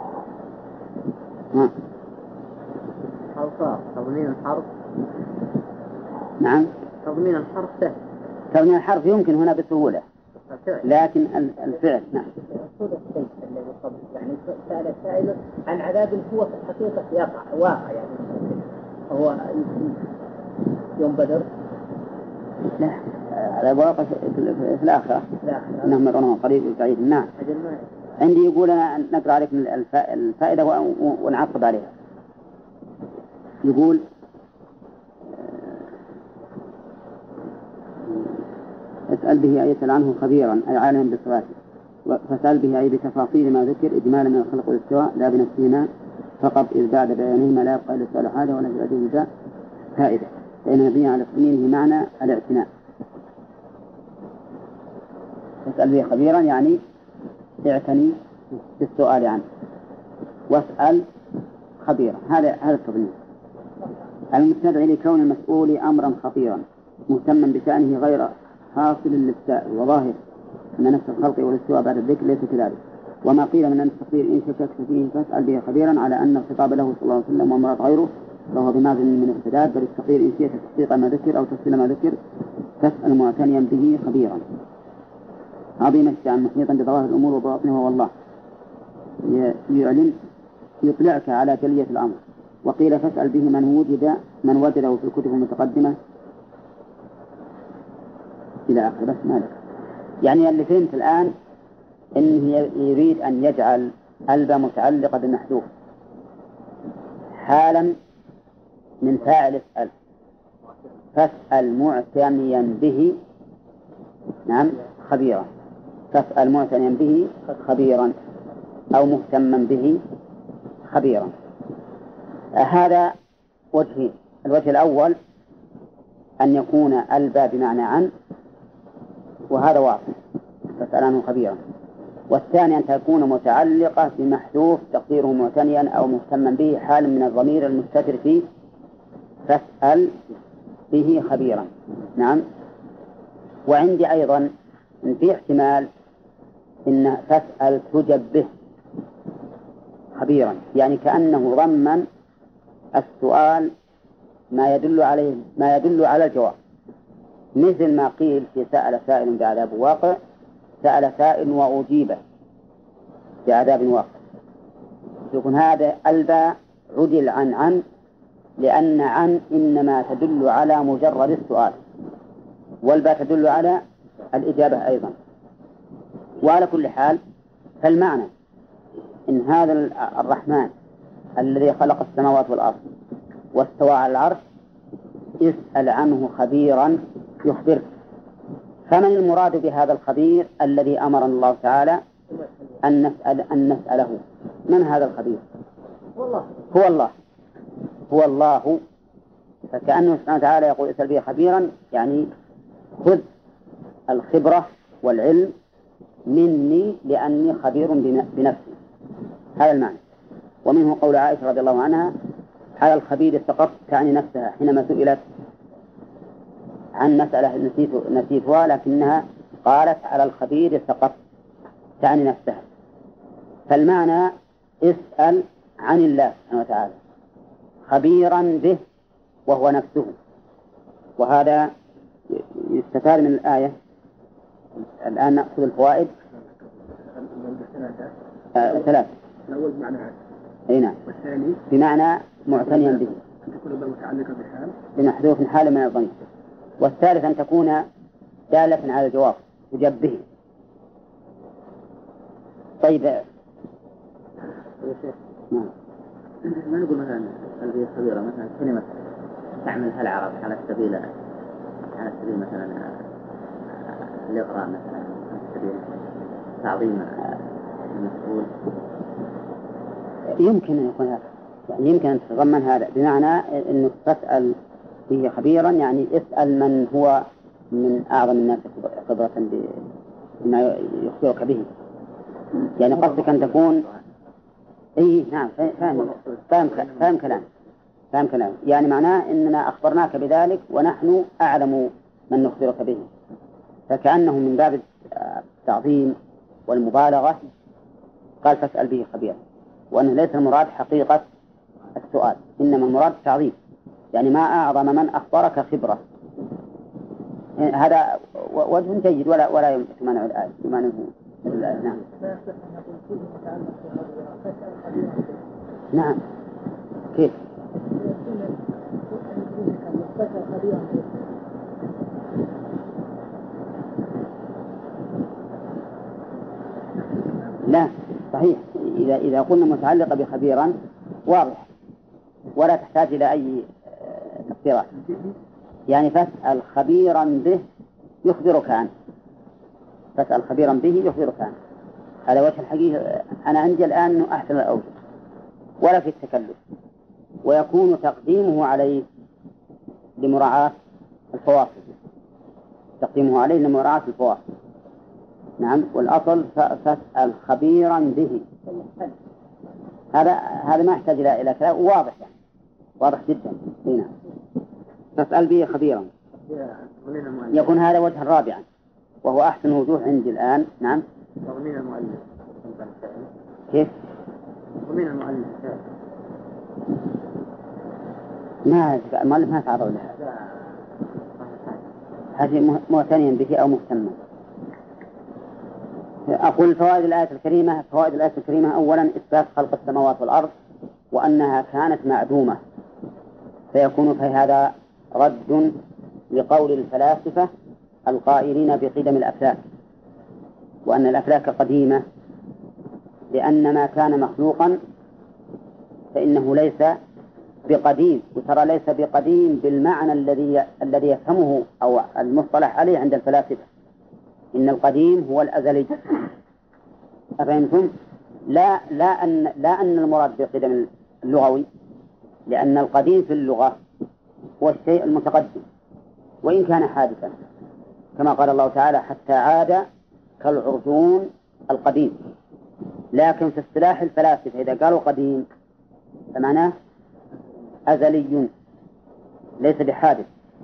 حرف تضمين الحرف. نعم. تضمين الحرف سهل. تضمين الحرف يمكن هنا بسهولة، لكن الفعل نعم. الذي قبل يعني سأل سائل عن عذاب هو في الحقيقة يقع واقع، يعني هو يوم بدر. لا عذاب واقع في الآخرة، إنهم يرونه قريب بعيد. نعم. عندي يقول أنا نقرأ عليك الفائدة ونعقب عليها. يقول اسأل به أي يسأل عنه خبيرا أي عالما بصفاته، فسأل به أي بتفاصيل ما ذكر إجمالا من الخلق والاستواء لا بنفسهما فقط، إذ بعد بيانهما لا يبقى إلا السؤال حاجة ولا في الجزاء فائدة، فإن مبني على تضمينه معنى الاعتناء. اسأل به خبيرا يعني اعتني بالسؤال عنه، واسأل خبيرا، هذا التضمين. المستدعي لكون المسؤول أمرا خطيرا مهتما بشأنه غير حاصل للسائل، وظاهر أن نفس الخلق والاستواء بعد الذكر ليس كذلك، وما قيل من التقدير إن شككت فيه فاسأل به خبيرا على أن الخطاب له صلى الله عليه وسلم ومراد غيره فهو بماذن من السداد، بل التقدير إن شئت تصديق ما ذكر أو تفصيل ما ذكر فاسأل معتنيا به خبيرا. عظيم الشأن محيطا بظواهر الأمور وبواطنها والله يعلم يطلعك على جلية الأمر. وقيل فاسأل به من وجده في الكتب المتقدمة إلى آخر. بس مالك يعني اللي فهمت الآن إنه يريد أن يجعل البا متعلقة بمحذوف حالا من فاعل اسأل، فاسأل معتنيا به نعم خبيرا، فاسأل معتنيا به خبيرا أو مهتما به خبيرا. هذا وجهين. الوجه الأول أن يكون البا بمعنى عن، وهذا واضح فاسأل عنه خبيرا. والثاني أن تكون متعلقة بمحذوف تقديره معتنيا أو مهتما به حال من الضمير المستتر فيه فاسأل به خبيرا. نعم. وعندي أيضا إن في احتمال إن فاسأل تجب به خبيرا، يعني كأنه ضمن السؤال ما يدل على الجواب، مثل ما قيل في سأل سائل بعذاب واقع، سأل سائل وأجيبه بعذاب واقع. يكون هذا الباء عدل عن لأن عن إنما تدل على مجرد السؤال، والباء تدل على الإجابة أيضا. وعلى كل حال فالمعنى إن هذا الرحمن الذي خلق السماوات والأرض واستوى على العرش اسأل عنه خبيرا يخبرك. فمن المراد بهذا الخبير الذي أمرنا الله تعالى أن نسأله؟ من هذا الخبير؟ هو الله. فكأنه سبحانه وتعالى يقول اسأل به خبيرا، يعني خذ الخبرة والعلم مني لأني خبير بنفسي. هذا المعنى. ومنه قول عائشة رضي الله عنها على الخبير فقط، تعني نفسها حينما سئلت عن مسألة نسيتها، لكنها قالت على الخبير فقط تعني نفسها. فالمعنى اسأل عن الله سبحانه وتعالى خبيرا به وهو نفسه. وهذا يستفاد من الآية. الآن نأخذ الفوائد. ثلاث. الأول بمعنى هذا. أي نعم. والثاني بمعنى معتنيا به أن تكون متعلقة بحال بمحذوف حال من الضمير. والثالث أن تكون دالة على الجواب تجب به. طيب يا شيخ ما نقول مثلا البيئة الصغيرة مثلا كلمة تعملها العرب على سبيل مثلا الإغراء مثلا على سبيل تعظيم المسؤول. يمكن أن يكون هذا، يعني يمكن أن تتضمن هذا بمعنى أنك تسأل به خبيرا، يعني اسأل من هو من أعظم الناس خبرة بما يخبرك به. يعني قصدك أن تكون أي نعم فاهم كلام يعني معناه أننا أخبرناك بذلك ونحن أعلم من نخبرك به. فكأنه من باب التعظيم والمبالغة قال فاسأل به خبيرا، وأنه ليس المراد حقيقة السؤال، إنما المراد التعظيم، يعني ما أعظم من أخبرك خبرة. هذا وجه جيد ولا يمنع الآية بمعنى نعم. نعم كيف؟ لا صحيح، إذا قلنا متعلقة بخبيرا واضح ولا تحتاج إلى أي تفسيرات. يعني فاسأل خبيرا به يخبرك عنه، فاسأل خبيرا به يخبرك عنه. هذا وجه الحقيقة أنا عندي الآن أنه أحسن الأوجه ولا في التكلف، ويكون تقديمه عليه لمراعاة الفواصل، نعم. والأصل فاسأل خبيرا به، هذا ما يحتاج إلى كلام، واضح يعني واضح جدا. هنا فاسأل به خبيرا يكون هذا وجها رابعا وهو أحسن وجوه عندي الآن. نعم. تضمين المؤلف كيف؟ ومن المؤلف ما المؤلف ما تعرض لها، هذه معتنيا به أو مهتما. أقول فوائد الآية الكريمة. فوائد الآية الكريمة: أولا إثبات خلق السماوات والأرض وأنها كانت معدومة، فيكون في هذا رد لقول الفلاسفة القائلين بقدم الأفلاك، وأن الأفلاك قديمة، لأن ما كان مخلوقا فإنه ليس بقديم. وترى ليس بقديم بالمعنى الذي يفهمه أو المصطلح عليه عند الفلاسفة، إن القديم هو الأزلي. أفهمتم؟ لا أن المراد بالقدم اللغوي، لأن القديم في اللغة هو الشيء المتقدم وإن كان حادثا، كما قال الله تعالى: حتى عاد كالعرجون القديم. لكن في اصطلاح الفلاسفة إذا قالوا قديم فمعناه أزلي ليس بحادث.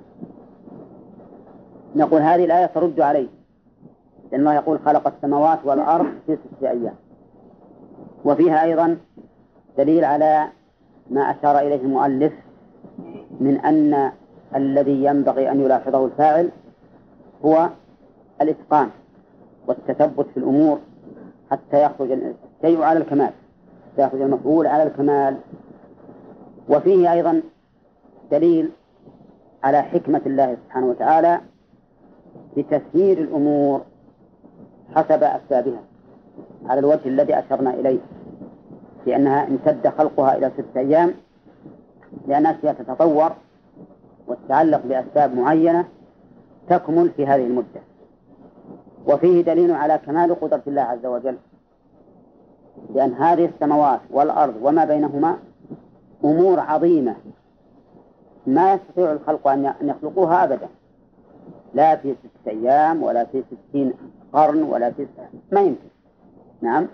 نقول هذه الآية ترد عليه، لأن الله يقول: خلق السماوات والأرض في 6 أيام. وفيها أيضا دليل على ما أشار إليه المؤلف من أن الذي ينبغي أن يلاحظه الفاعل هو الإتقان والتثبت في الأمور حتى يخرج الشيء على الكمال، يخرج المفعول على الكمال. وفيه أيضا دليل على حكمة الله سبحانه وتعالى بتسيير الأمور حسب أسبابها على الوجه الذي أشرنا إليه، لأنها امتد خلقها إلى 6 أيام، لأن أشياء تتطور وتتعلق بأسباب معينة تكمل في هذه المدة. وفيه دليل على كمال قدرة الله عز وجل، لأن هذه السماوات والأرض وما بينهما أمور عظيمة ما يستطيع الخلق أن يخلقوها أبدا، لا في 6 أيام ولا في 60 قرن ولا في ما يمكن. نعم.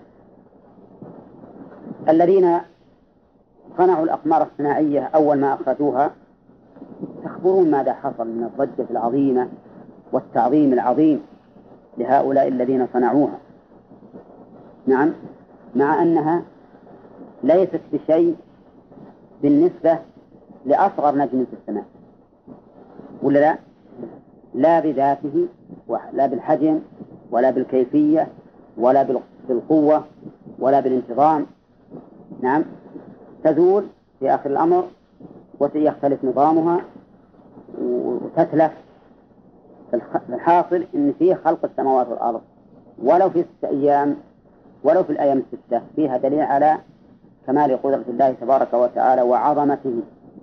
الذين صنعوا الأقمار الصناعية أول ما أخرجوها تخبرون ماذا حصل من الضجة العظيمة والتعظيم العظيم لهؤلاء الذين صنعوها. نعم، مع أنها ليست بشيء بالنسبة لأصغر نجم في السماء، ولا لا؟ لا بذاته ولا بالحجم ولا بالكيفية ولا بالقوة ولا بالانتظام. نعم، تزول في آخر الأمر ويختلف نظامها وتتلف. الحاصل إن فيه خلق السماوات والأرض ولو في 6 أيام ولو في الأيام 6 فيها دليل على كمال قدرة الله تبارك وتعالى وعظمته،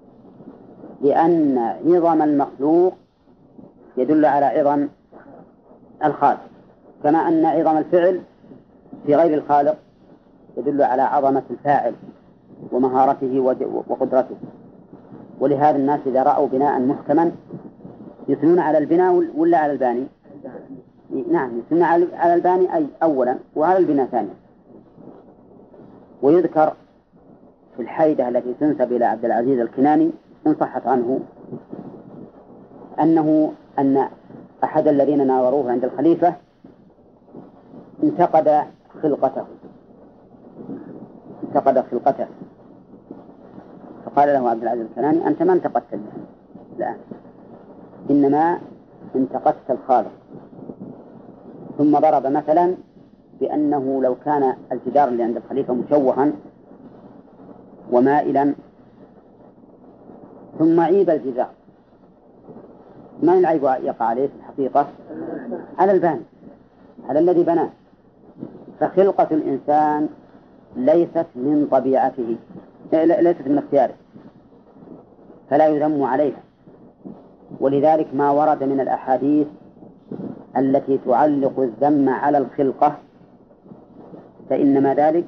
لأن عظم المخلوق يدل على عظم الخالق، كما أن عظم الفعل في غير الخالق يدل على عظمة الفاعل ومهارته وقدرته. ولهذا الناس إذا رأوا بناء محكما يثنون على البناء ولا على الباني؟ نعم، يثنون على الباني أي أولا وعلى البناء ثانيا. ويذكر في الحيدة التي تنسب إلى عبد العزيز الكناني إن صحت عنه أن أحد الذين ناظروه عند الخليفة انتقد خلقته فقال له عبد العزيز الكناني: أنت ما انتقدت الآن، إنما انتقدت الخالق. ثم ضرب مثلا بأنه لو كان الجدار اللي عند الخليفة مشوها ومائلا ثم عيب الجدار، ما العيب يقع عليه في الحقيقة؟ على الباني، على الذي بناه. فخلقة الإنسان ليست من طبيعته، ليست من اختياره، فلا يذم عليها. ولذلك ما ورد من الأحاديث التي تعلق الذم على الخلقة فإنما ذلك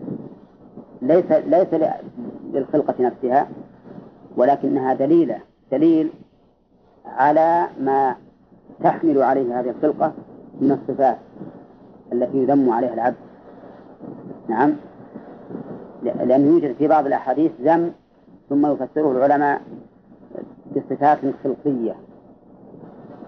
ليس للخلقة نفسها، ولكنها دليل على ما تحمل عليه هذه الخلقة من الصفات التي يذم عليها العبد. نعم، لأنه يوجد في بعض الأحاديث ذم ثم يفسره العلماء بصفات خلقية،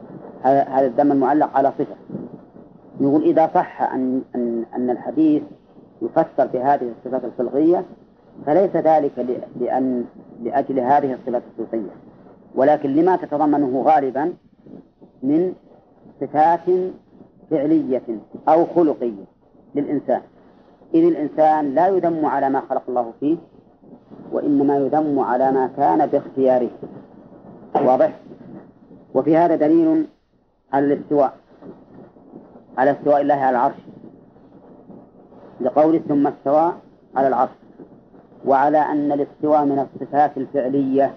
هذا الذم المعلق على صفة. نقول إذا صح أن الحديث يفسر بهذه الصفات الخلقية فليس ذلك لأجل هذه الصفات الخلقية، ولكن لما تتضمنه غالبا من صفات فعلية أو خلقية للإنسان، إذ الإنسان لا يذم على ما خلق الله فيه، وإنما يذم على ما كان باختياره. واضح؟ وفي هذا دليل على الاستواء، على استواء الله على العرش، لقوله ثم استوى على العرش، وعلى أن الاستواء من الصفات الفعلية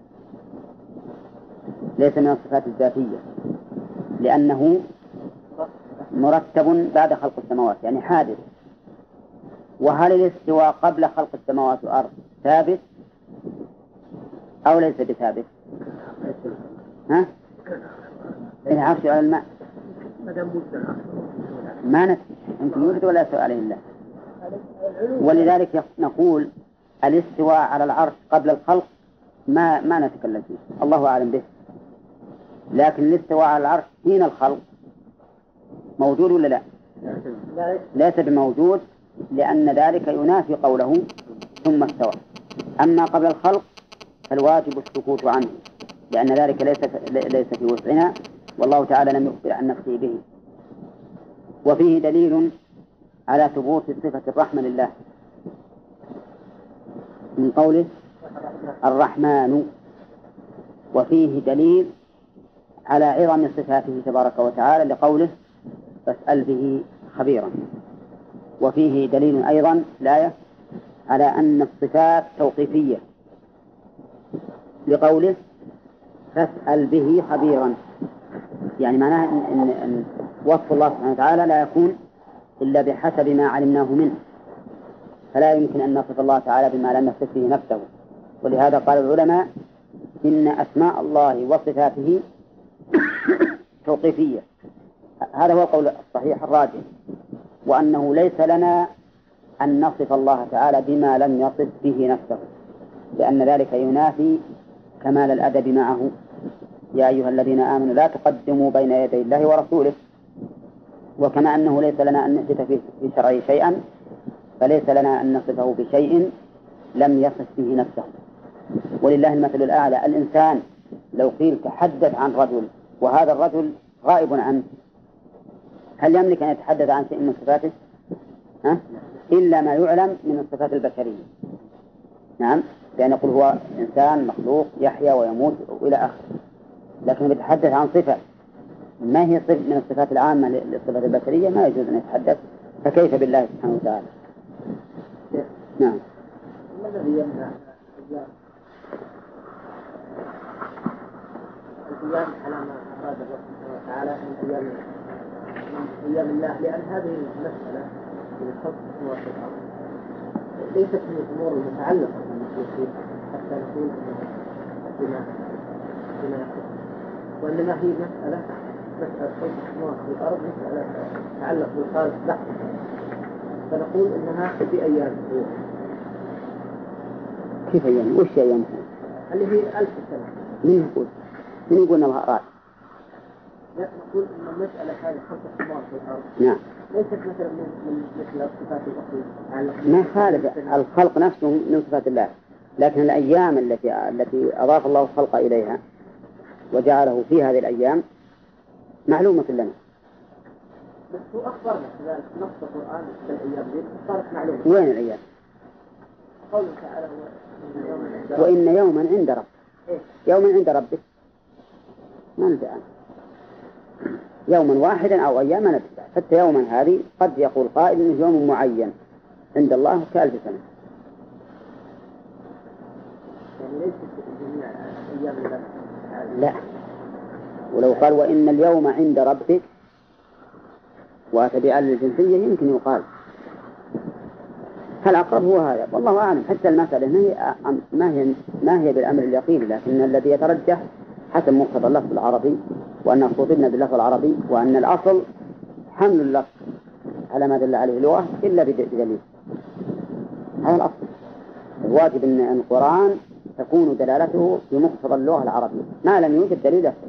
ليس من الصفات الذاتية، لأنه مرتب بعد خلق السماوات، يعني حادث. وهل الاستواء قبل خلق السماوات والأرض ثابت أو ليس بثابت؟ ها؟ العرش على الماء ما نفي، يمكن يوجد ولا يستوى عليه الله. ولذلك نقول الاستواء على العرش قبل الخلق ما نتكلم فيه، الله أعلم به. لكن الاستواء على العرش حين الخلق موجود ولا لا؟ ليس بموجود، لأن ذلك ينافي قوله ثم استوى. أما قبل الخلق فالواجب السكوت عنه، لأن ذلك ليس في وسعنا، والله تعالى لم يخبر عن نفسه به. وفيه دليل على ثبوت صفة الرحمة لله من قوله الرحمن، وفيه دليل على عظم صفاته تبارك وتعالى لقوله فاسأل به خبيرا. وفيه دليل أيضا الآية على أن الصفات توقيفية لقوله فاسأل به خبيرا، يعني معناه أن وصف الله سبحانه وتعالى لا يكون إلا بحسب ما علمناه منه، فلا يمكن أن نصف الله تعالى بما لم يصف به نفسه. ولهذا قال العلماء إن أسماء الله وصفاته توقيفية، هذا هو القول الصحيح الراجح، وأنه ليس لنا أن نصف الله تعالى بما لم يصف به نفسه، لأن ذلك ينافي كمال الأدب معه. يا أيها الذين آمنوا لا تقدموا بين يدي الله ورسوله. وكما أنه ليس لنا أن نثبت في شرعه شيئا، فليس لنا أن نصفه بشيء لم يصف به نفسه. ولله المثل الأعلى. الإنسان لو قيل تحدث عن رجل وهذا الرجل غائب عنه، هل يملك أن يتحدث عن شيء من صفاته؟ إلا ما يعلم من الصفات البشرية. نعم، لأن يقول هو إنسان مخلوق يحيا ويموت وإلى آخره، لكن يتحدث عن صفة ما هي صفة من الصفات العامة للصفات البشرية ما يجوز أن يتحدث، فكيف بالله سبحانه وتعالى؟ نعم. ما الذي يمنع القيام على ما أراد الله سبحانه وتعالى من أيام الله؟ لأن هذه المسألة في الخلق والأرض ليست من الأمور المتعلقة بالمخلوقين حتى نقول بما وإنما هي مسألة خلق السماوات والأرض، مسألة تتعلق بالخالق بحث، فنقول إنها في أيام. كيف أيام؟ وش أيام؟ اللي هي 1000 سنة. من يقول؟ من يقول أنها رأي؟ لا، نقول إن المسألة هذه خلق السماوات والأرض نعم ليست مثلا من مثل الصفات الأخرى. ما خالف الخلق نفسه من صفات الله، لكن الأيام التي أضاف الله الخلق إليها وجعله في هذه الأيام معلومة لنا. بس هو أخبرنا كذلك نص القرآن في الأيام دي صارت معلومة. وين الأيام؟ قوله تعالى وإن يوما عند ربك. يوما عند ربك ما ندري عنه، يوما واحدا أو أيام ما ندري، حتى يوما هذه قد يقول قائل إنه يوم معين عند الله كألف سنة. يعني ليس جميع أيام الله. لا، ولو قال وإن اليوم عند ربك وتبع الجنسية يمكن يقال. الأقرب هو هذا، والله أعلم. حتى المسألة ما هي بالأمر اليقين، لكن الذي يترجح حسب مقتضى اللفظ العربي، وأن خطبنا باللفظ العربي، وأن الأصل حمل اللفظ على ما دل عليه اللغة إلا بدليل. هذا الأصل. الواجب أن القرآن تكون دلالته بمقتضى اللغة العربية ما لم يوجد دليل أخر.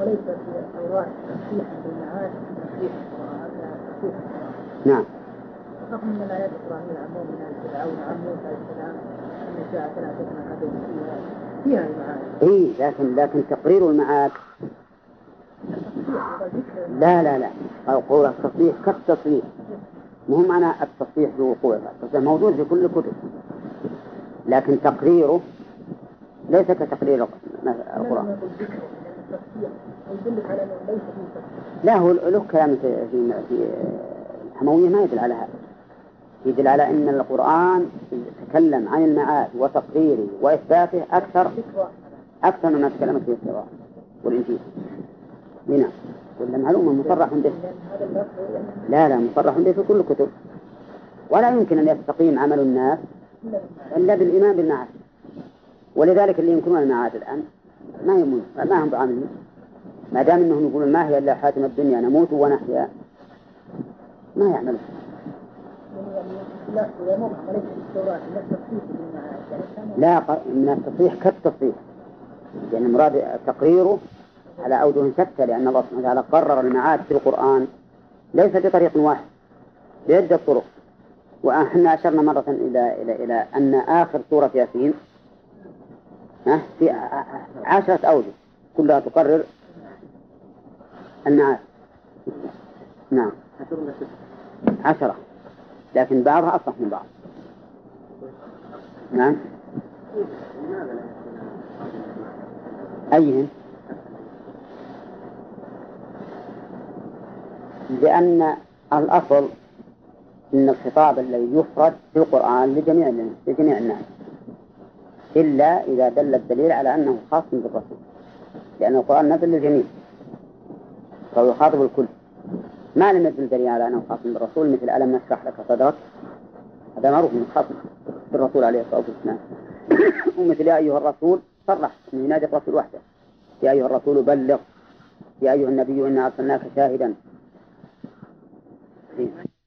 وليس في التوراة تصحيح بالمعاد تصحيح القرآن تصحيح القرآن. نعم. رغم من الآيات إبراهيم عمون من فرعون عن موسى السلام أن الساعة لا تسمع هذه فيها المعاد. لكن تقرير المعاد لا قول التصحيح كالتصحيح، مو معنى التصحيح بوقوعه، التصحيح موجود في كل الكتب، لكن تقريره ليس كتقرير القرآن. لا هو له كلام في الحموية ما يدل على هذا، يدل على أن القرآن تكلم عن المعاد وتقريره وإثباته أكثر مما تكلمت فيه التوراة والإنجيل. هنا ولا معلومة مصرح به؟ لا مصرح به في كل الكتب، ولا يمكن أن يستقيم عمل الناس إلا بالإيمان بالمعاد. ولذلك اللي ينكرون المعاد الآن ما هم بعاملين، ما دام أنهم يقولون ما هي إلا حاتم الدنيا نموت ونحيا، ما يعملون. لا من التصحيح كالتصحيح، يعني المراد تقريره على أوجه شتى، لأن الله سبحانه وتعالى قرر المعاد في القرآن ليس بطريق واحد، بعدة طرق. وإحنا أشرنا مرة إلى أن آخر سورة ياسين في 10 أوجه كلها تقرر المعاد. نعم 10، لكن بعضها أصح من بعض. نعم. أيهن؟ لأن الأصل أن الخطاب الذي يفرد في القرآن لجميع الناس، إلا إذا دل الدليل على أنه خاص بالرسول، لأن القرآن نزل للجميع فهو يخاطب الكل. ما لم يدل الدليل على أنه خاص بالرسول، مثل ألم نشرح لك صدرك، هذا معروف من خاص بالرسول عليه الصلاة والسلام. ومثل يا أيها الرسول صرح أنه ينادي الرسول وحده، يا أيها الرسول بلغ، يا أيها النبي إنا أرسلناك شاهدا.